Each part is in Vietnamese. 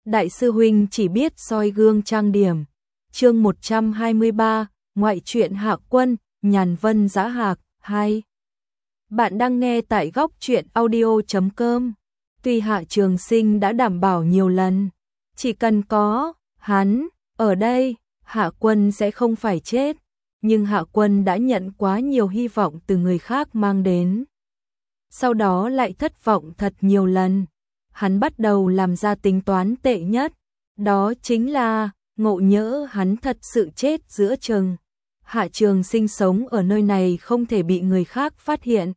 Đại sư huynh chỉ biết soi gương trang điểm. Chương 123, ngoại truyện Hạ Quân, Nhàn Vân Giá Hạc 2. Bạn đang nghe tại góc truyện audio.com. Tuy Hạ Trường Sinh đã đảm bảo nhiều lần, chỉ cần có hắn ở đây, Hạ Quân sẽ không phải chết, nhưng Hạ Quân đã nhận quá nhiều hy vọng từ người khác mang đến. Sau đó lại thất vọng thật nhiều lần. Hắn bắt đầu làm ra tính toán tệ nhất, đó chính là ngộ nhỡ hắn thật sự chết giữa chừng. Hạ Trường Sinh sống ở nơi này không thể bị người khác phát hiện.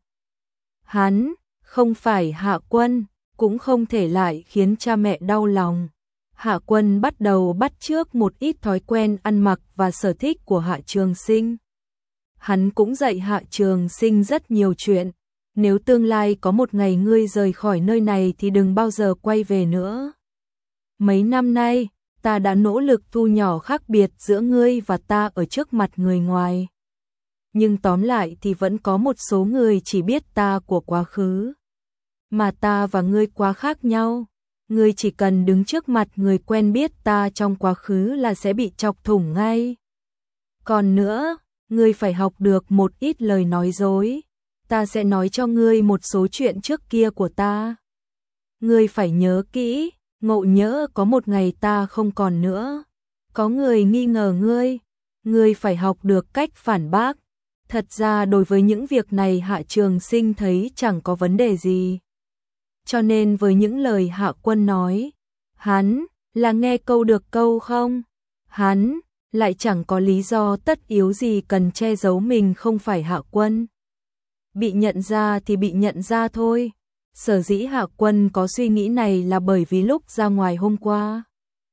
Hắn không phải Hạ Quân, cũng không thể lại khiến cha mẹ đau lòng. Hạ Quân bắt đầu bắt chước một ít thói quen ăn mặc và sở thích của Hạ Trường Sinh. Hắn cũng dạy Hạ Trường Sinh rất nhiều chuyện. Nếu tương lai có một ngày ngươi rời khỏi nơi này thì đừng bao giờ quay về nữa. Mấy năm nay, ta đã nỗ lực thu nhỏ khác biệt giữa ngươi và ta ở trước mặt người ngoài. Nhưng tóm lại thì vẫn có một số người chỉ biết ta của quá khứ. Mà ta và ngươi quá khác nhau. Ngươi chỉ cần đứng trước mặt người quen biết ta trong quá khứ là sẽ bị chọc thủng ngay. Còn nữa, ngươi phải học được một ít lời nói dối. Ta sẽ nói cho ngươi một số chuyện trước kia của ta. Ngươi phải nhớ kỹ, ngộ nhỡ có một ngày ta không còn nữa. Có người nghi ngờ ngươi phải học được cách phản bác. Thật ra đối với những việc này Hạ Trường Sinh thấy chẳng có vấn đề gì. Cho nên với những lời Hạ Quân nói, hắn là nghe câu được câu không? Hắn lại chẳng có lý do tất yếu gì cần che giấu mình không phải Hạ Quân. Bị nhận ra thì bị nhận ra thôi. Sở dĩ Hạ Quân có suy nghĩ này là bởi vì lúc ra ngoài hôm qua,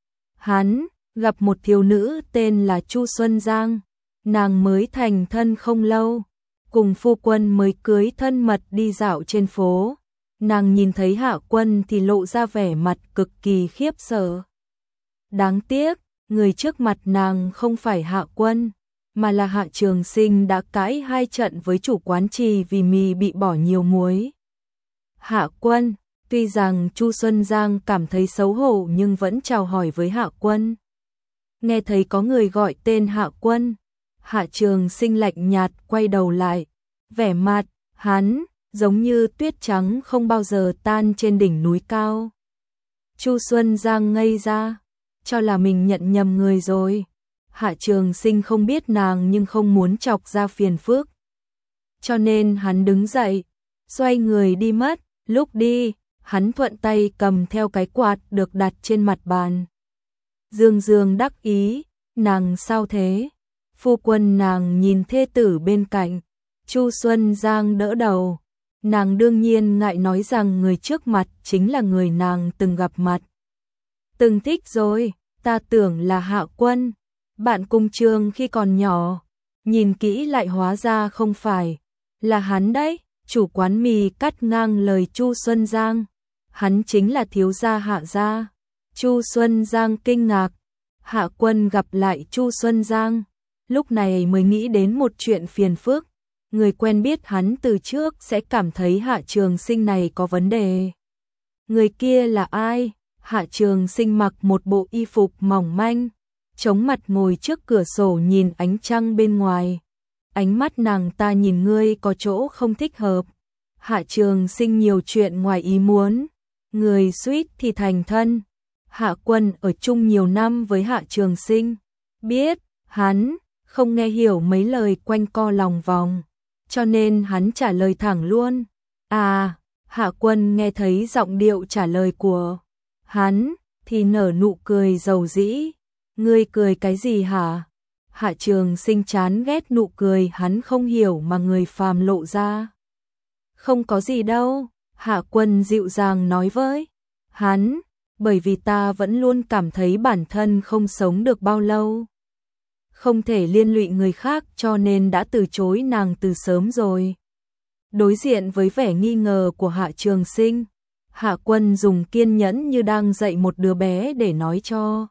hắn gặp một thiếu nữ tên là Chu Xuân Giang. Nàng mới thành thân không lâu, cùng phu quân mới cưới thân mật đi dạo trên phố. Nàng nhìn thấy Hạ Quân thì lộ ra vẻ mặt cực kỳ khiếp sợ. Đáng tiếc, người trước mặt nàng không phải Hạ Quân, mà là Hạ Trường Sinh đã cãi hai trận với chủ quán trì vì mì bị bỏ nhiều muối. Hạ Quân, tuy rằng Chu Xuân Giang cảm thấy xấu hổ nhưng vẫn chào hỏi với Hạ Quân. Nghe thấy có người gọi tên Hạ Quân, Hạ Trường Sinh lạnh nhạt quay đầu lại, vẻ mặt hắn giống như tuyết trắng không bao giờ tan trên đỉnh núi cao. Chu Xuân Giang ngây ra, cho là mình nhận nhầm người rồi. Hạ Trường Sinh không biết nàng nhưng không muốn chọc ra phiền phức. Cho nên hắn đứng dậy, xoay người đi mất. Lúc đi, hắn thuận tay cầm theo cái quạt được đặt trên mặt bàn. Dương Dương đắc ý, nàng sao thế? Phu quân nàng nhìn thê tử bên cạnh. Chu Xuân Giang đỡ đầu. Nàng đương nhiên ngại nói rằng người trước mặt chính là người nàng từng gặp mặt. Từng thích rồi, ta tưởng là Hạ Quân. Bạn cùng trường khi còn nhỏ, nhìn kỹ lại hóa ra không phải, là hắn đấy. Chủ quán mì cắt ngang lời Chu Xuân Giang, hắn chính là thiếu gia Hạ gia. Chu Xuân Giang kinh ngạc, Hạ Quân gặp lại Chu Xuân Giang, lúc này mới nghĩ đến một chuyện phiền phức. Người quen biết hắn từ trước sẽ cảm thấy Hạ Trường Sinh này có vấn đề. Người kia là ai? Hạ Trường Sinh mặc một bộ y phục mỏng manh, chống mặt ngồi trước cửa sổ nhìn ánh trăng bên ngoài. Ánh mắt nàng ta nhìn ngươi có chỗ không thích hợp. Hạ Trường Sinh nhiều chuyện ngoài ý muốn. Người suýt thì thành thân. Hạ Quân ở chung nhiều năm với Hạ Trường Sinh, biết hắn không nghe hiểu mấy lời quanh co lòng vòng, cho nên hắn trả lời thẳng luôn. À, Hạ Quân nghe thấy giọng điệu trả lời của hắn thì nở nụ cười dầu dĩ. Ngươi cười cái gì hả? Hạ Trường Sinh chán ghét nụ cười hắn không hiểu mà người phàm lộ ra. Không có gì đâu, Hạ Quân dịu dàng nói với hắn, bởi vì ta vẫn luôn cảm thấy bản thân không sống được bao lâu. Không thể liên lụy người khác cho nên đã từ chối nàng từ sớm rồi. Đối diện với vẻ nghi ngờ của Hạ Trường Sinh, Hạ Quân dùng kiên nhẫn như đang dạy một đứa bé để nói cho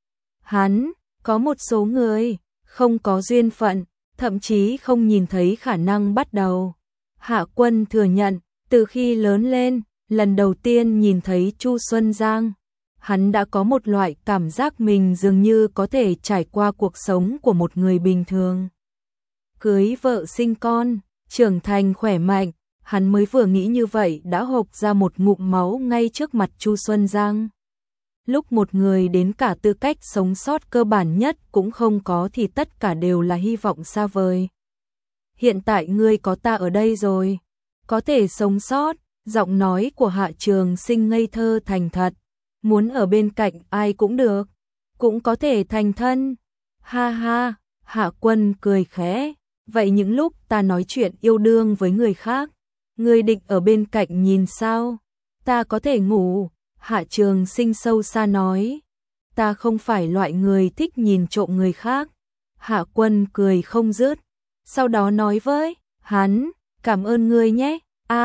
hắn, có một số người không có duyên phận, thậm chí không nhìn thấy khả năng bắt đầu. Hạ Quân thừa nhận, từ khi lớn lên, lần đầu tiên nhìn thấy Chu Xuân Giang, hắn đã có một loại cảm giác mình dường như có thể trải qua cuộc sống của một người bình thường. Cưới vợ sinh con, trưởng thành khỏe mạnh, hắn mới vừa nghĩ như vậy đã hộc ra một ngụm máu ngay trước mặt Chu Xuân Giang. Lúc một người đến cả tư cách sống sót cơ bản nhất cũng không có thì tất cả đều là hy vọng xa vời. Hiện tại ngươi có ta ở đây rồi, có thể sống sót, giọng nói của Hạ Trường Sinh ngây thơ thành thật, muốn ở bên cạnh ai cũng được, cũng có thể thành thân. Ha ha, Hạ Quân cười khẽ, vậy những lúc ta nói chuyện yêu đương với người khác, ngươi định ở bên cạnh nhìn sao? Ta có thể ngủ. Hạ Trường Sinh sâu xa nói, ta không phải loại người thích nhìn trộm người khác. Hạ Quân cười không dứt, sau đó nói với hắn, cảm ơn ngươi nhé.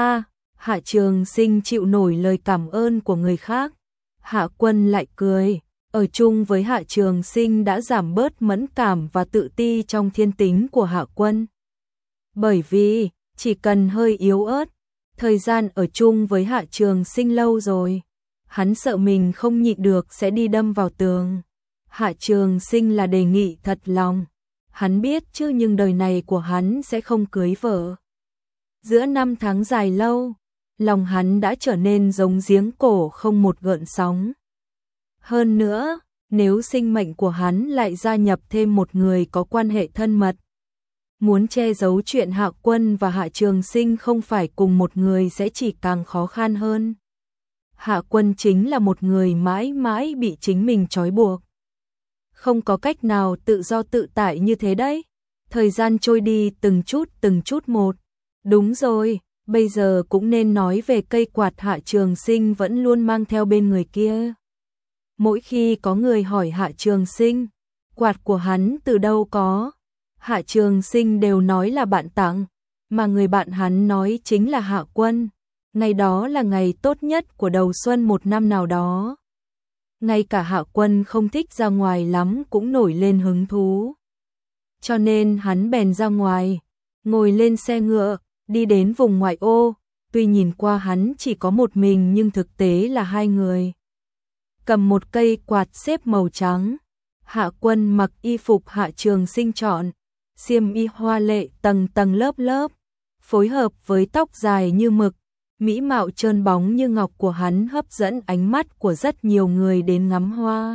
Hạ Trường Sinh chịu nổi lời cảm ơn của người khác. Hạ Quân lại cười, ở chung với Hạ Trường Sinh đã giảm bớt mẫn cảm và tự ti trong thiên tính của Hạ Quân. Bởi vì, chỉ cần hơi yếu ớt, thời gian ở chung với Hạ Trường Sinh lâu rồi, hắn sợ mình không nhịn được sẽ đi đâm vào tường. Hạ Trường Sinh là đề nghị thật lòng, hắn biết chứ nhưng đời này của hắn sẽ không cưới vợ. Giữa năm tháng dài lâu, lòng hắn đã trở nên giống giếng cổ không một gợn sóng. Hơn nữa, nếu sinh mệnh của hắn lại gia nhập thêm một người có quan hệ thân mật, muốn che giấu chuyện Hạ Quân và Hạ Trường Sinh không phải cùng một người sẽ chỉ càng khó khăn hơn. Hạ Quân chính là một người mãi mãi bị chính mình trói buộc. Không có cách nào tự do tự tại như thế đấy. Thời gian trôi đi từng chút một. Đúng rồi, bây giờ cũng nên nói về cây quạt Hạ Trường Sinh vẫn luôn mang theo bên người kia. Mỗi khi có người hỏi Hạ Trường Sinh, quạt của hắn từ đâu có, Hạ Trường Sinh đều nói là bạn tặng, mà người bạn hắn nói chính là Hạ Quân. Ngày đó là ngày tốt nhất của đầu xuân một năm nào đó. Ngay cả Hạ Quân không thích ra ngoài lắm cũng nổi lên hứng thú. Cho nên hắn bèn ra ngoài, ngồi lên xe ngựa, đi đến vùng ngoại ô, tuy nhìn qua hắn chỉ có một mình nhưng thực tế là hai người. Cầm một cây quạt xếp màu trắng, Hạ Quân mặc y phục Hạ Trường Sinh chọn, xiêm y hoa lệ tầng tầng lớp lớp, phối hợp với tóc dài như mực, mỹ mạo trơn bóng như ngọc của hắn hấp dẫn ánh mắt của rất nhiều người đến ngắm hoa.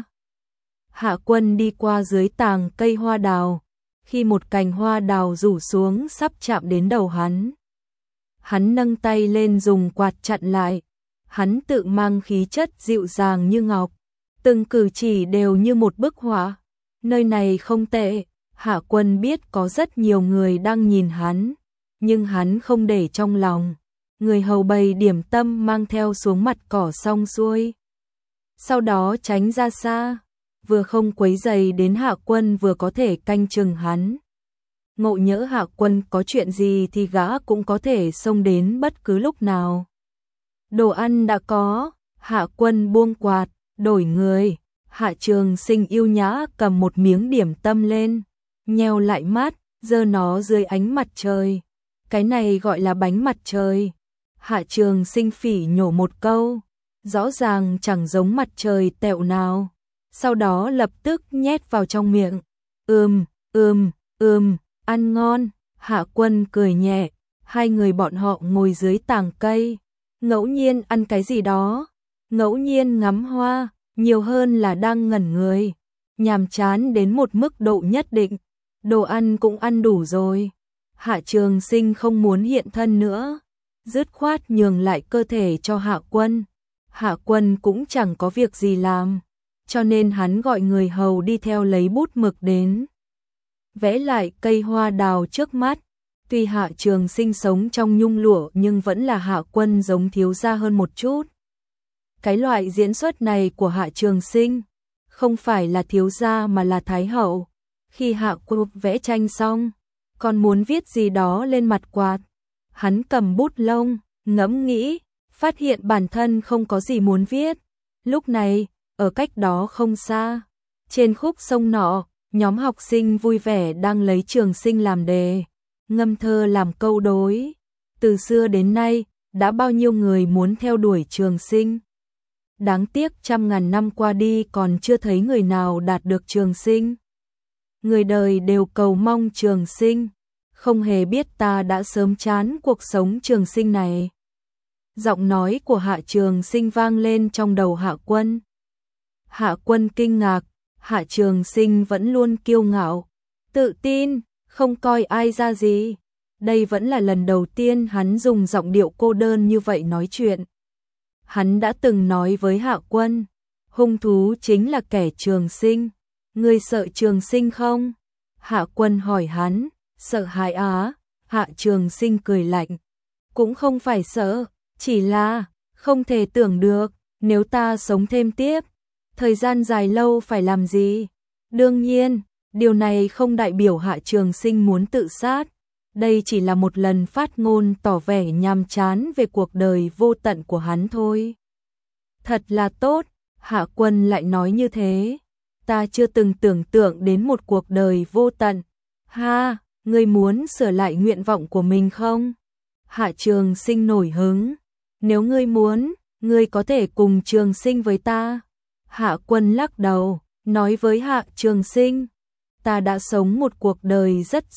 Hạ Quân đi qua dưới tàng cây hoa đào, khi một cành hoa đào rủ xuống sắp chạm đến đầu hắn. Hắn nâng tay lên dùng quạt chặn lại, hắn tự mang khí chất dịu dàng như ngọc, từng cử chỉ đều như một bức họa. Nơi này không tệ, Hạ Quân biết có rất nhiều người đang nhìn hắn, nhưng hắn không để trong lòng. Người hầu bày điểm tâm mang theo xuống mặt cỏ xong xuôi, sau đó tránh ra xa, vừa không quấy rầy đến Hạ Quân vừa có thể canh chừng hắn. Ngộ nhỡ Hạ Quân có chuyện gì thì gã cũng có thể xông đến bất cứ lúc nào. Đồ ăn đã có, Hạ Quân buông quạt, đổi người. Hạ Trường Sinh yêu nhã cầm một miếng điểm tâm lên, nheo lại mắt, giơ nó dưới ánh mặt trời. Cái này gọi là bánh mặt trời. Hạ Trường Sinh phỉ nhổ một câu, rõ ràng chẳng giống mặt trời tẹo nào. Sau đó lập tức nhét vào trong miệng. Ăn ngon. Hạ Quân cười nhẹ, hai người bọn họ ngồi dưới tàng cây, ngẫu nhiên ăn cái gì đó, ngẫu nhiên ngắm hoa, nhiều hơn là đang ngẩn người, nhàm chán đến một mức độ nhất định. Đồ ăn cũng ăn đủ rồi. Hạ Trường Sinh không muốn hiện thân nữa, dứt khoát nhường lại cơ thể cho Hạ Quân. Hạ Quân cũng chẳng có việc gì làm, cho nên hắn gọi người hầu đi theo lấy bút mực đến, vẽ lại cây hoa đào trước mắt. Tuy Hạ Trường Sinh sống trong nhung lụa nhưng vẫn là Hạ Quân giống thiếu gia hơn một chút. Cái loại diễn xuất này của Hạ Trường Sinh không phải là thiếu gia mà là thái hậu. Khi Hạ Quân vẽ tranh xong, còn muốn viết gì đó lên mặt quạt, hắn cầm bút lông, ngẫm nghĩ, phát hiện bản thân không có gì muốn viết. Lúc này, ở cách đó không xa, trên khúc sông nọ, nhóm học sinh vui vẻ đang lấy Trường Sinh làm đề, ngâm thơ làm câu đối. Từ xưa đến nay, đã bao nhiêu người muốn theo đuổi Trường Sinh. Đáng tiếc trăm ngàn năm qua đi còn chưa thấy người nào đạt được trường sinh. Người đời đều cầu mong trường sinh, không hề biết ta đã sớm chán cuộc sống trường sinh này. Giọng nói của Hạ Trường Sinh vang lên trong đầu Hạ Quân. Hạ Quân kinh ngạc, Hạ Trường Sinh vẫn luôn kiêu ngạo, tự tin, không coi ai ra gì. Đây vẫn là lần đầu tiên hắn dùng giọng điệu cô đơn như vậy nói chuyện. Hắn đã từng nói với Hạ Quân, hung thú chính là kẻ trường sinh. Ngươi sợ trường sinh không? Hạ Quân hỏi hắn, sợ hãi á? Hạ Trường Sinh cười lạnh, cũng không phải sợ, chỉ là không thể tưởng được, nếu ta sống thêm tiếp, thời gian dài lâu phải làm gì? Đương nhiên, điều này không đại biểu Hạ Trường Sinh muốn tự sát. Đây chỉ là một lần phát ngôn tỏ vẻ nhàm chán về cuộc đời vô tận của hắn thôi. Thật là tốt, Hạ Quân lại nói như thế. Ta chưa từng tưởng tượng đến một cuộc đời vô tận. Ha, ngươi muốn sửa lại nguyện vọng của mình không? Hạ Trường Sinh nổi hứng. Nếu ngươi muốn, ngươi có thể cùng Trường Sinh với ta. Hạ Quân lắc đầu, nói với Hạ Trường Sinh, ta đã sống một cuộc đời rất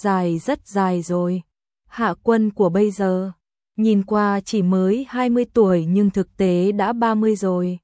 dài rồi. Hạ Quân của bây giờ, nhìn qua chỉ mới 20 tuổi nhưng thực tế đã 30 rồi.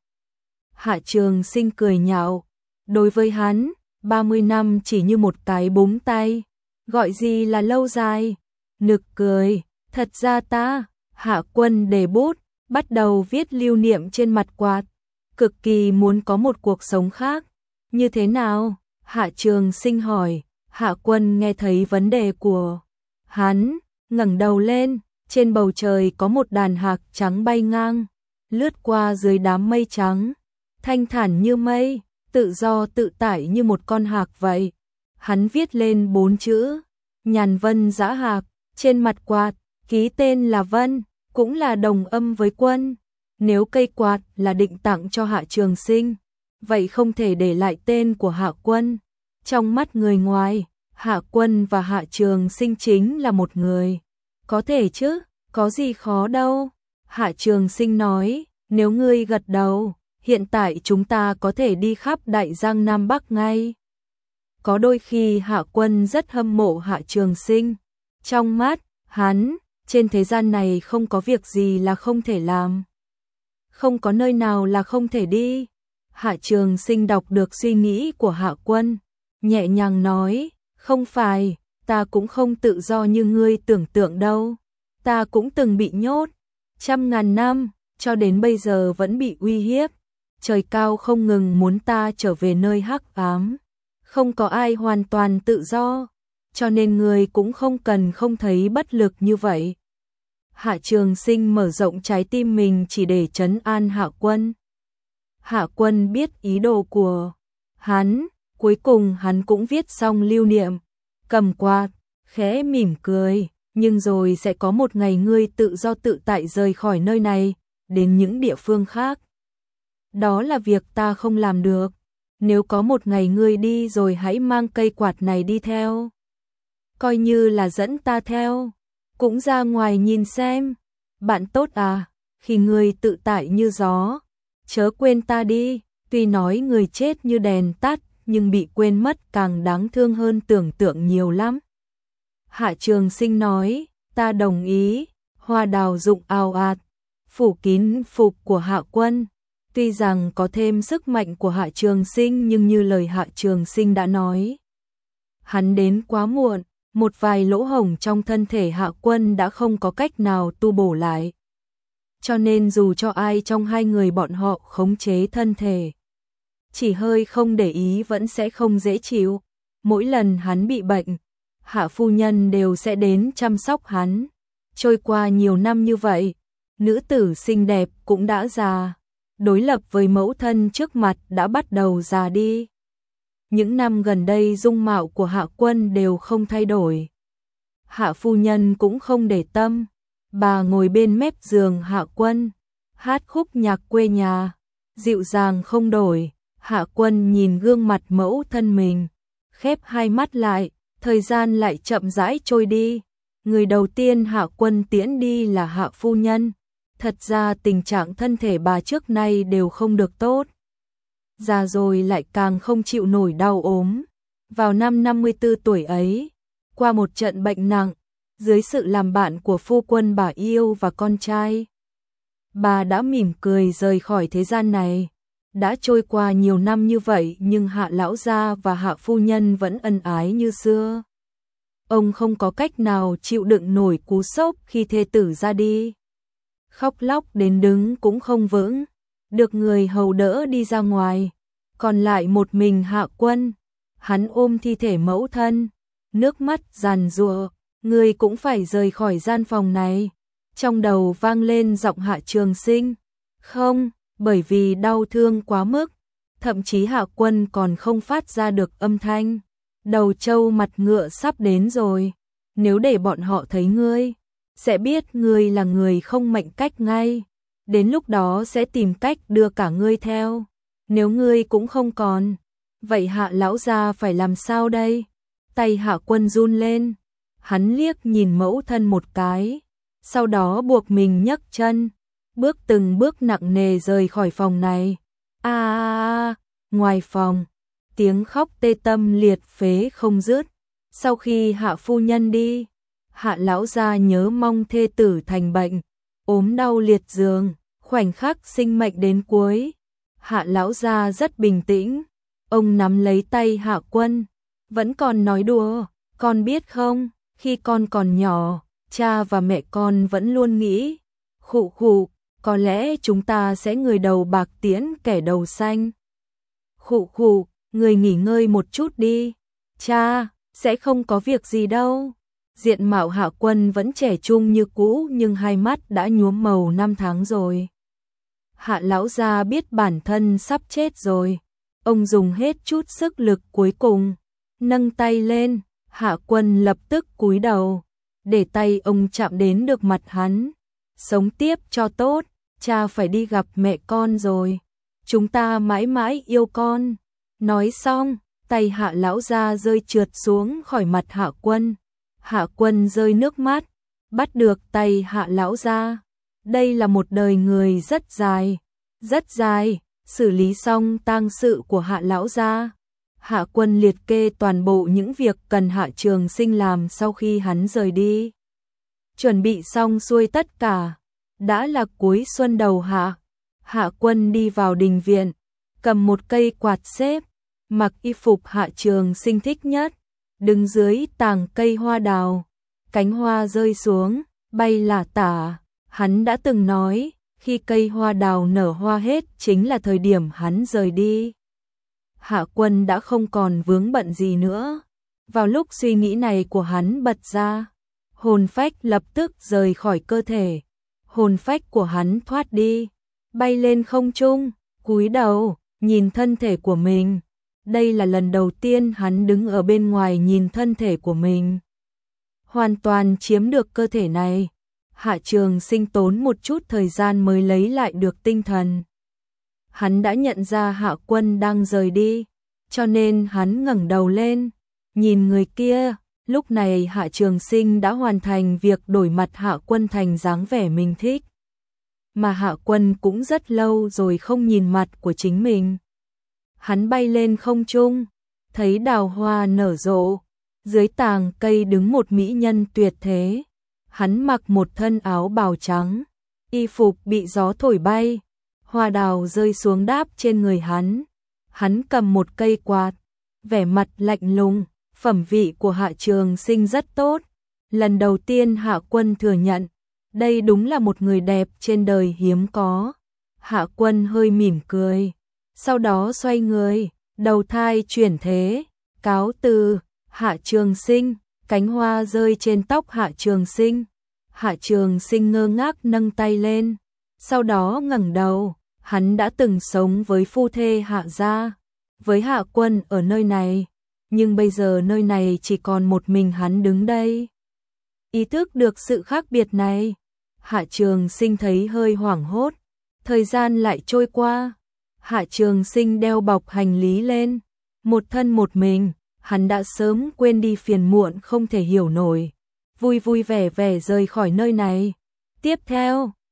Hạ Trường Sinh cười nhạo, đối với hắn, 30 năm chỉ như một cái búng tay, gọi gì là lâu dài. Nực cười, thật ra ta, Hạ Quân để bút, bắt đầu viết lưu niệm trên mặt quạt, cực kỳ muốn có một cuộc sống khác. Như thế nào? Hạ Trường Sinh hỏi. Hạ Quân nghe thấy vấn đề của hắn, ngẩng đầu lên, trên bầu trời có một đàn hạc trắng bay ngang, lướt qua dưới đám mây trắng, thanh thản như mây, tự do tự tại như một con hạc vậy. Hắn viết lên 4 chữ, Nhàn Vân Dã Hạc, trên mặt quạt, ký tên là Vân, cũng là đồng âm với Quân. Nếu cây quạt là định tặng cho Hạ Trường Sinh, vậy không thể để lại tên của Hạ Quân. Trong mắt người ngoài, Hạ Quân và Hạ Trường Sinh chính là một người. Có thể chứ, có gì khó đâu. Hạ Trường Sinh nói, nếu ngươi gật đầu, hiện tại chúng ta có thể đi khắp Đại Giang Nam Bắc ngay. Có đôi khi Hạ Quân rất hâm mộ Hạ Trường Sinh. Trong mắt, hắn, trên thế gian này không có việc gì là không thể làm. Không có nơi nào là không thể đi. Hạ Trường Sinh đọc được suy nghĩ của Hạ Quân, nhẹ nhàng nói, không phải, ta cũng không tự do như ngươi tưởng tượng đâu. Ta cũng từng bị nhốt, trăm ngàn năm, cho đến bây giờ vẫn bị uy hiếp. Trời cao không ngừng muốn ta trở về nơi hắc ám. Không có ai hoàn toàn tự do, cho nên ngươi cũng không cần không thấy bất lực như vậy. Hạ Trường Sinh mở rộng trái tim mình chỉ để trấn an Hạ Quân. Hạ Quân biết ý đồ của hắn, cuối cùng hắn cũng viết xong lưu niệm, cầm quạt, khẽ mỉm cười, nhưng rồi sẽ có một ngày ngươi tự do tự tại rời khỏi nơi này, đến những địa phương khác. Đó là việc ta không làm được. Nếu có một ngày ngươi đi rồi hãy mang cây quạt này đi theo. Coi như là dẫn ta theo, cũng ra ngoài nhìn xem. Bạn tốt à, khi ngươi tự tại như gió, chớ quên ta đi. Tuy nói người chết như đèn tắt, nhưng bị quên mất càng đáng thương hơn tưởng tượng nhiều lắm. Hạ Trường Sinh nói, ta đồng ý. Hoa đào rụng ào ạt, phủ kín phục của Hạ Quân. Tuy rằng có thêm sức mạnh của Hạ Trường Sinh nhưng như lời Hạ Trường Sinh đã nói, hắn đến quá muộn, một vài lỗ hổng trong thân thể Hạ Quân đã không có cách nào tu bổ lại. Cho nên dù cho ai trong hai người bọn họ khống chế thân thể, chỉ hơi không để ý vẫn sẽ không dễ chịu. Mỗi lần hắn bị bệnh, Hạ phu nhân đều sẽ đến chăm sóc hắn. Trôi qua nhiều năm như vậy, nữ tử xinh đẹp cũng đã già, đối lập với mẫu thân trước mặt đã bắt đầu già đi. Những năm gần đây dung mạo của Hạ Quân đều không thay đổi. Hạ phu nhân cũng không để tâm, bà ngồi bên mép giường Hạ Quân, hát khúc nhạc quê nhà, dịu dàng không đổi. Hạ Quân nhìn gương mặt mẫu thân mình, khép hai mắt lại, thời gian lại chậm rãi trôi đi. Người đầu tiên Hạ Quân tiễn đi là Hạ phu nhân, Thật ra tình trạng thân thể bà trước nay đều không được tốt. Già rồi lại càng không chịu nổi đau ốm. Vào năm 54 tuổi ấy, qua một trận bệnh nặng, dưới sự làm bạn của phu quân bà yêu và con trai, bà đã mỉm cười rời khỏi thế gian này. Đã trôi qua nhiều năm như vậy nhưng Hạ lão gia và Hạ phu nhân vẫn ân ái như xưa. Ông không có cách nào chịu đựng nổi cú sốc khi thê tử ra đi. Khóc lóc đến đứng cũng không vững, được người hầu đỡ đi ra ngoài, còn lại một mình Hạ Quân. Hắn ôm thi thể mẫu thân, nước mắt giàn giụa, người cũng phải rời khỏi gian phòng này. Trong đầu vang lên giọng Hạ Trường Sinh. Không, bởi vì đau thương quá mức, thậm chí Hạ Quân còn không phát ra được âm thanh. Đầu trâu mặt ngựa sắp đến rồi, nếu để bọn họ thấy ngươi, sẽ biết ngươi là người không mệnh cách ngay. Đến lúc đó sẽ tìm cách đưa cả ngươi theo. Nếu ngươi cũng không còn, vậy Hạ lão gia phải làm sao đây? Tay Hạ Quân run lên, hắn liếc nhìn mẫu thân một cái, sau đó buộc mình nhấc chân, bước từng bước nặng nề rời khỏi phòng này. Ngoài phòng, tiếng khóc tê tâm liệt phế không dứt. Sau khi Hạ phu nhân đi, Hạ lão gia nhớ mong thê tử thành bệnh, ốm đau liệt giường, khoảnh khắc sinh mệnh đến cuối. Hạ lão gia rất bình tĩnh, ông nắm lấy tay Hạ Quân, vẫn còn nói đùa, con biết không, khi con còn nhỏ, cha và mẹ con vẫn luôn nghĩ, khụ khụ, có lẽ chúng ta sẽ người đầu bạc tiễn kẻ đầu xanh. Khụ khụ, người nghỉ ngơi một chút đi, cha, sẽ không có việc gì đâu. Diện mạo Hạ Quân vẫn trẻ trung như cũ nhưng hai mắt đã nhuốm màu năm tháng rồi. Hạ lão gia biết bản thân sắp chết rồi, ông dùng hết chút sức lực cuối cùng, nâng tay lên, Hạ Quân lập tức cúi đầu, để tay ông chạm đến được mặt hắn. Sống tiếp cho tốt, cha phải đi gặp mẹ con rồi, chúng ta mãi mãi yêu con. Nói xong, tay Hạ lão gia rơi trượt xuống khỏi mặt Hạ Quân. Hạ Quân rơi nước mắt, bắt được tay Hạ lão gia. Đây là một đời người rất dài, rất dài. Xử lý xong tang sự của Hạ lão gia, Hạ Quân liệt kê toàn bộ những việc cần Hạ Trường Sinh làm sau khi hắn rời đi. Chuẩn bị xong xuôi tất cả, đã là cuối xuân đầu hạ. Hạ Quân đi vào đình viện, cầm một cây quạt xếp, mặc y phục Hạ Trường Sinh thích nhất, đứng dưới tàng cây hoa đào, cánh hoa rơi xuống, bay lả tả. Hắn đã từng nói, khi cây hoa đào nở hoa hết chính là thời điểm hắn rời đi. Hạ Quân đã không còn vướng bận gì nữa. Vào lúc suy nghĩ này của hắn bật ra, hồn phách lập tức rời khỏi cơ thể. Hồn phách của hắn thoát đi, bay lên không trung, cúi đầu, nhìn thân thể của mình. Đây là lần đầu tiên hắn đứng ở bên ngoài nhìn thân thể của mình. Hoàn toàn chiếm được cơ thể này. Hạ Trường Sinh tốn một chút thời gian mới lấy lại được tinh thần. Hắn đã nhận ra Hạ Quân đang rời đi, cho nên hắn ngẩng đầu lên, nhìn người kia. Lúc này Hạ Trường Sinh đã hoàn thành việc đổi mặt Hạ Quân thành dáng vẻ mình thích. Mà Hạ Quân cũng rất lâu rồi không nhìn mặt của chính mình. Hắn bay lên không trung, thấy đào hoa nở rộ, dưới tàng cây đứng một mỹ nhân tuyệt thế. Hắn mặc một thân áo bào trắng, y phục bị gió thổi bay, hoa đào rơi xuống đáp trên người hắn. Hắn cầm một cây quạt, vẻ mặt lạnh lùng. Phẩm vị của Hạ Trường Sinh rất tốt. Lần đầu tiên Hạ Quân thừa nhận, đây đúng là một người đẹp trên đời hiếm có. Hạ Quân hơi mỉm cười, sau đó xoay người, đầu thai chuyển thế, cáo từ. Hạ Trường Sinh, cánh hoa rơi trên tóc Hạ Trường Sinh. Hạ Trường Sinh ngơ ngác nâng tay lên, sau đó ngẩng đầu. Hắn đã từng sống với phu thê Hạ gia, với Hạ Quân ở nơi này, nhưng bây giờ nơi này chỉ còn một mình hắn đứng đây. Ý thức được sự khác biệt này, Hạ Trường Sinh thấy hơi hoảng hốt. Thời gian lại trôi qua, Hạ Trường Sinh đeo bọc hành lý lên, một thân một mình. Hắn đã sớm quên đi phiền muộn không thể hiểu nổi, vui vui vẻ vẻ rời khỏi nơi này. Tiếp theo,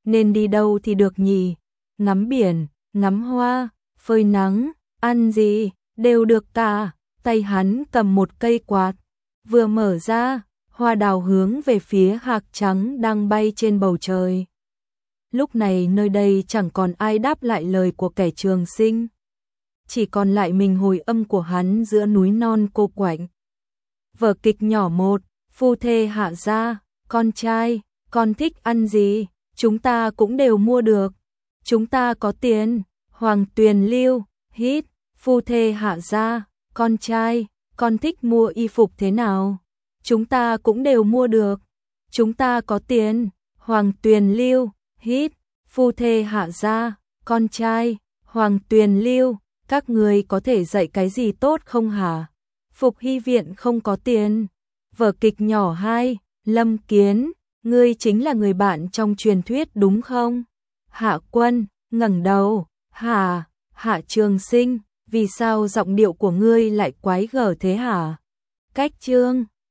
nên đi đâu thì được nhỉ? Ngắm biển, ngắm hoa, phơi nắng, ăn gì, đều được cả. Tay hắn cầm một cây quạt, vừa mở ra, hoa đào hướng về phía hạc trắng đang bay trên bầu trời. Lúc này nơi đây chẳng còn ai đáp lại lời của kẻ trường sinh. Chỉ còn lại mình hồi âm của hắn giữa núi non cô quạnh. Vở kịch nhỏ 1, phu thê hạ gia, con trai, con thích ăn gì, chúng ta cũng đều mua được. Chúng ta có tiền, Hoàng Tuyền Lưu, hít, phu thê hạ gia, con trai, con thích mua y phục thế nào? Chúng ta cũng đều mua được. Chúng ta có tiền, Hoàng Tuyền Lưu, hít, phu thê hạ gia, con trai, Hoàng Tuyền Lưu, các người có thể dạy cái gì tốt không hả? Phục Hy viện không có tiền. Vở kịch nhỏ 2, Lâm Kiến, ngươi chính là người bạn trong truyền thuyết đúng không? Hạ Quân, ngẩng đầu, hả? Hạ Trường Sinh, vì sao giọng điệu của ngươi lại quái gở thế hả? Cách Chương